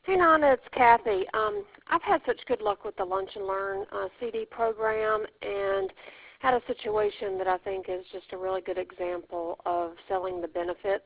Hey Nana, it's Kathy. I've had such good luck with the Lunch and Learn CD program and had a situation that I think is just a really good example of selling the benefits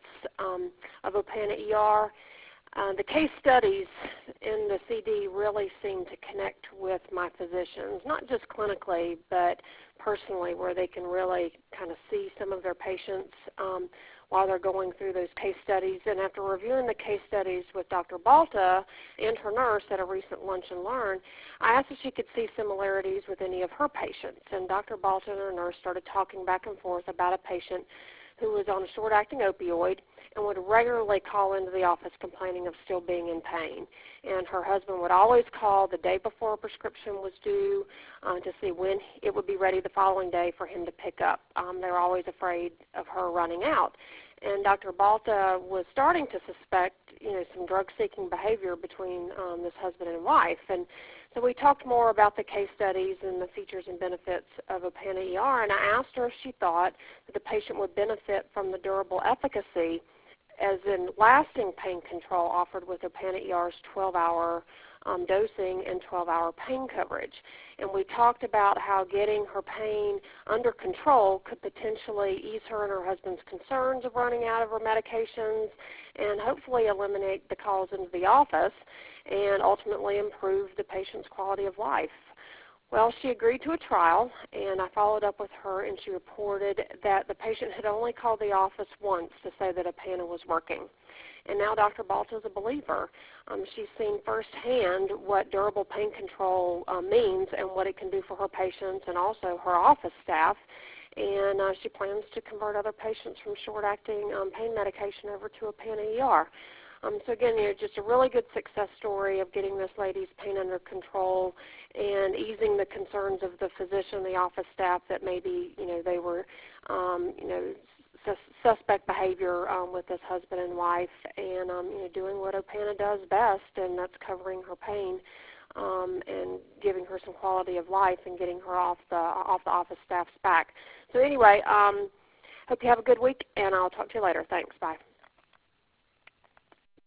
of Opana ER. The case studies in the CD really seem to connect with my physicians, not just clinically, but personally, where they can really kind of see some of their patients while they're going through those case studies. And after reviewing the case studies with Dr. Balta and her nurse at a recent Lunch and Learn, I asked if she could see similarities with any of her patients. And Dr. Balta and her nurse started talking back and forth about a patient who was on a short-acting opioid and would regularly call into the office complaining of still being in pain. And her husband would always call the day before a prescription was due to see when it would be ready the following day for him to pick up. They were always afraid of her running out. And Dr. Balta was starting to suspect, some drug-seeking behavior between this husband and wife. And so we talked more about the case studies and the features and benefits of Opana ER, and I asked her if she thought that the patient would benefit from the durable efficacy as in lasting pain control offered with Opana ER's 12-hour dosing and 12-hour pain coverage. And we talked about how getting her pain under control could potentially ease her and her husband's concerns of running out of her medications and hopefully eliminate the calls into the office and ultimately improve the patient's quality of life. Well, she agreed to a trial, and I followed up with her, and she reported that the patient had only called the office once to say that Opana was working. And now Dr. Balta is a believer. She's seen firsthand what durable pain control means and what it can do for her patients and also her office staff. And she plans to convert other patients from short-acting pain medication over to Opana ER. So again, just a really good success story of getting this lady's pain under control and easing the concerns of the physician, the office staff that maybe, they were, suspect behavior with this husband and wife, and doing what Opana does best, and that's covering her pain and giving her some quality of life and getting her off the office staff's back. So anyway, hope you have a good week, and I'll talk to you later. Thanks. Bye.